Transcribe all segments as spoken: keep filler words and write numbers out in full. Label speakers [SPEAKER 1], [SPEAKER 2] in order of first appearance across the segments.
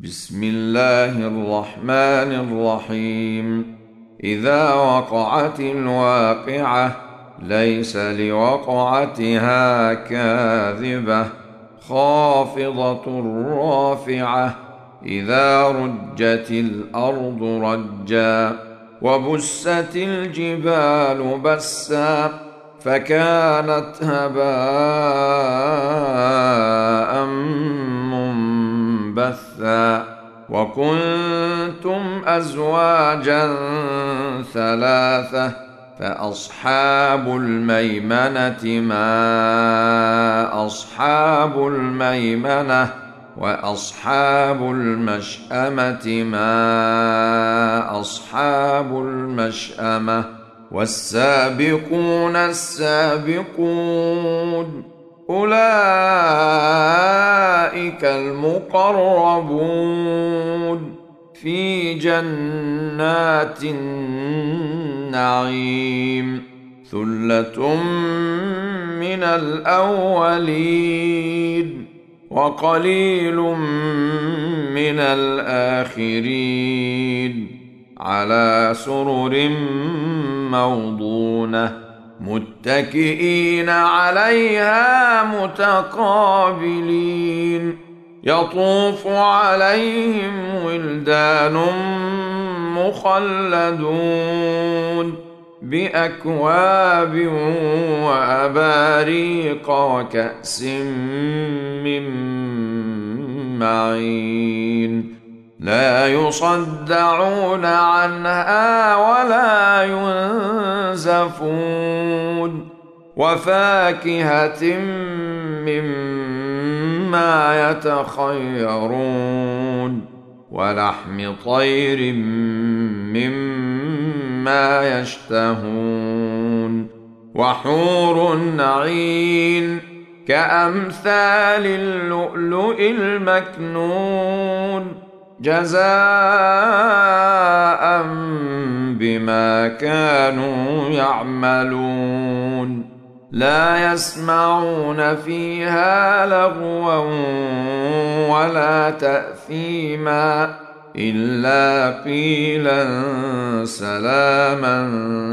[SPEAKER 1] بسم الله الرحمن الرحيم. إذا وقعت الواقعة ليس لوقعتها كاذبة خافضة رافعة إذا رجت الأرض رجا وبست الجبال بسا فكانت هباء منبثا وكنتم أزواجا ثلاثة فأصحاب الميمنة ما أصحاب الميمنة وأصحاب المشأمة ما أصحاب المشأمة والسابقون السابقون أولئك المقربون في جنات النعيم ثلة من الأولين وقليل من الآخرين على سرر موضونة متكئين عليها متقابلين يطوف عليهم ولدان مخلدون بأكواب وأباريق وكأس من معين لا يصدعون عنها ولا ينزفون وفاكهة مما يتخيرون ولحم طير مما يشتهون وحور عين كأمثال اللؤلؤ المكنون جزاء بما كانوا يعملون لا يسمعون فيها لغوا ولا تأثيما إلا قيلا سلاما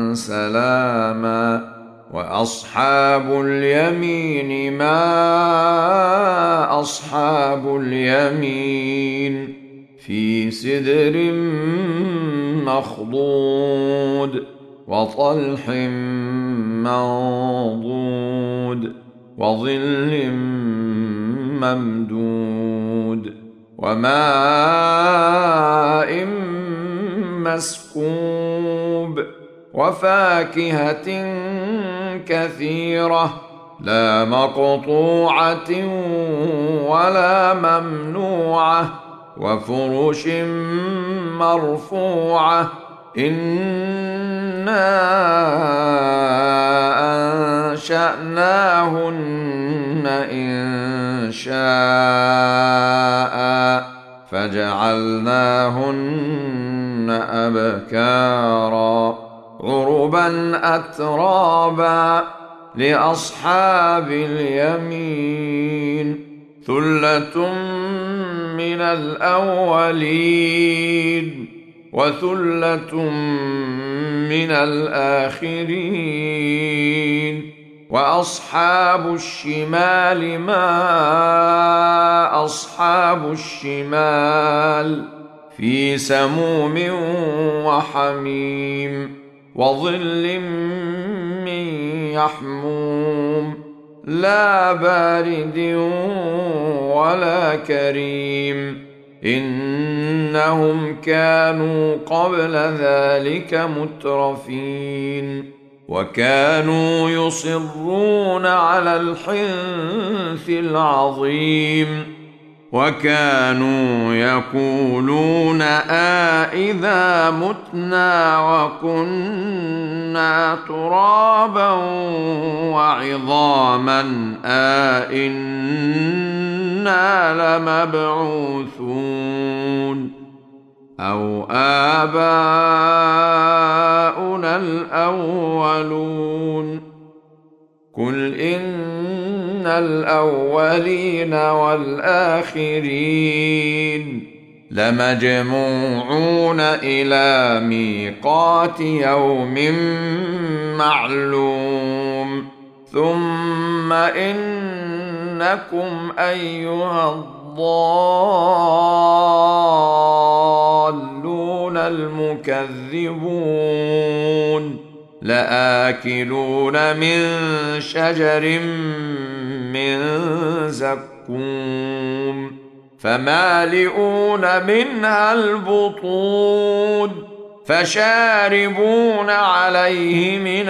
[SPEAKER 1] سلاما وأصحاب اليمين ما أصحاب اليمين في سدر مخضود وطلح منضود وظل ممدود وماء مسكوب وفاكهة كثيرة لا مقطوعة ولا ممنوعة وفرش مرفوعة إنا أنشأناهن إن شاء فجعلناهن أبكارا عربا أترابا لأصحاب اليمين ثلة من الأولين وثلة من الآخرين وأصحاب الشمال ما أصحاب الشمال في سموم وحميم وظل من يحموم لا بارد ولا كريم إنهم كانوا قبل ذلك مترفين وكانوا يصرون على الحنث العظيم وكانوا يقولون أإذا متنا وكنا ترابا وعظاما أإنا لمبعوثون أو آباؤنا الأولون قل إن الأولين والآخرين لمجموعون إلى ميقات يوم معلوم ثم إنكم أيها الضالون المكذبون لآكلون من شجر من زقوم فمالئون منها البطون فشاربون عليه من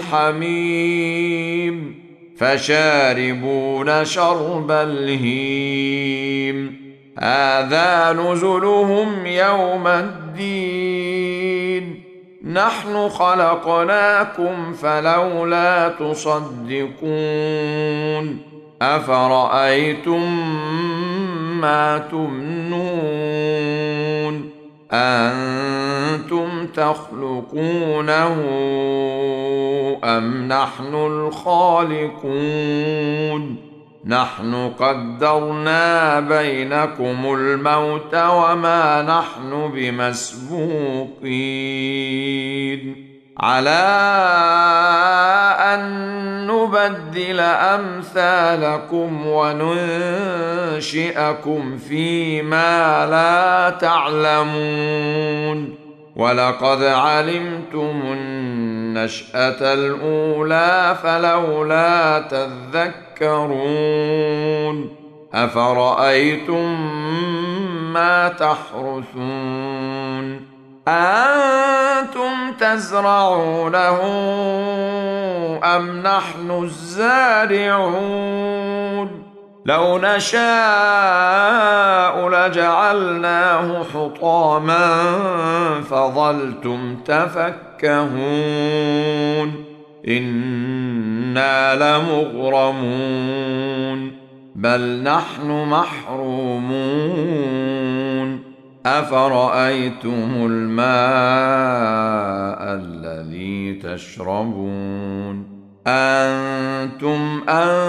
[SPEAKER 1] الحميم فشاربون شرب الهيم هذا نزلهم يوم الدين نحن خلقناكم فلولا تصدقون أفرأيتم ما تمنون أنتم تخلقونه أم نحن الخالقون نحن قدرنا بينكم الموت وما نحن بمسبوقين على أن نبدل أمثالكم وننشئكم فيما لا تعلمون ولقد علمتم النشأة الأولى فلولا تذكرون أفرأيتم ما تحرثون أأنتم تزرعونه أم نحن الزارعون لو نشاء لجعلناه حطاما فظلتم تفكهون إنا لمغرمون بل نحن محرومون أفرأيتم الماء الذي تشربون أنتم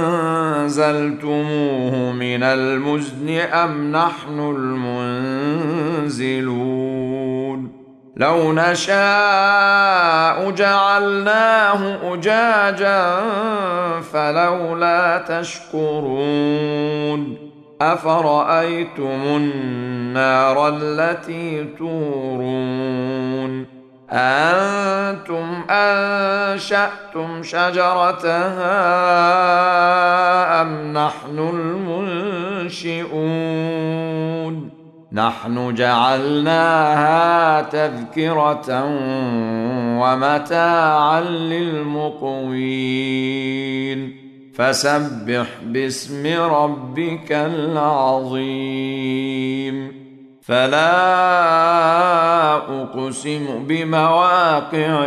[SPEAKER 1] أنزلتموه من المزن أم نحن المنزلون لو نشاء جعلناه أجاجا فلولا تشكرون أفرأيتم النار التي تورون أنتم أنشأتم شجرتها أم نحن المنشئون نحن جعلناها تذكرة ومتاعا للمقوين فسبح باسم ربك العظيم فلا أقسم بمواقع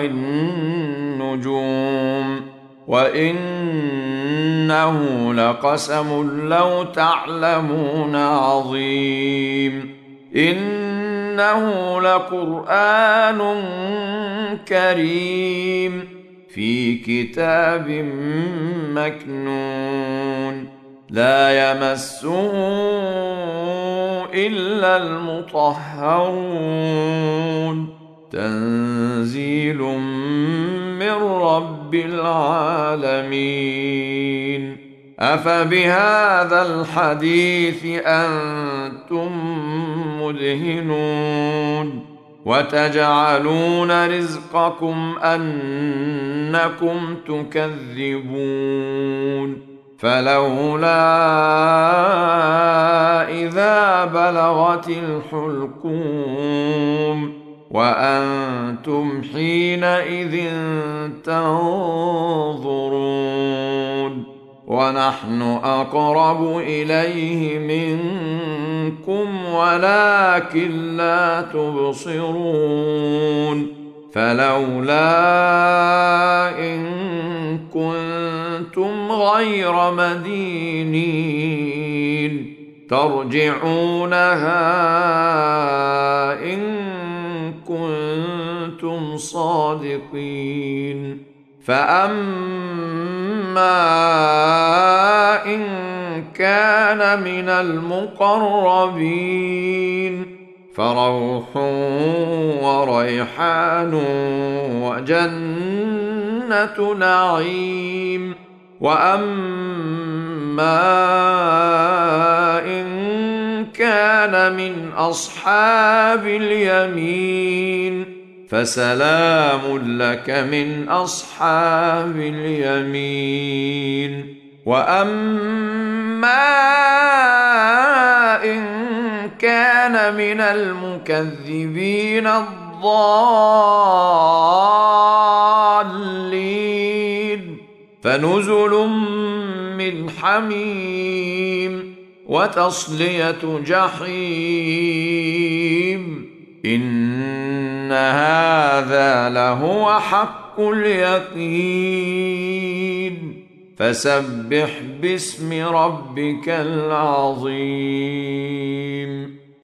[SPEAKER 1] النجوم وإنه لقسم لو تعلمون عظيم إنه لقرآن كريم في كتاب مكنون لا يمسه إلا المطهرون تنزيل من رب العالمين أفبهذا الحديث أنتم مدهنون وتجعلون رزقكم أنكم تكذبون فلولا إذا بلغت الحلقوم وأنتم حينئذ تنظرون ونحن أقرب إليه منكم ولكن لا تبصرون فلولا إن كنتم غير مدينين ترجعونها إن كنتم صادقين فأما إن كان من المقربين فروح وريحان وجنة نعيم. وأما إن كان من أصحاب اليمين فسلام لك من أصحاب اليمين. وأما إن كان من المكذبين الضالين فنزل من حميم وتصلية جحيم. إن هذا لهو حق اليقين. فسبح باسم ربك العظيم.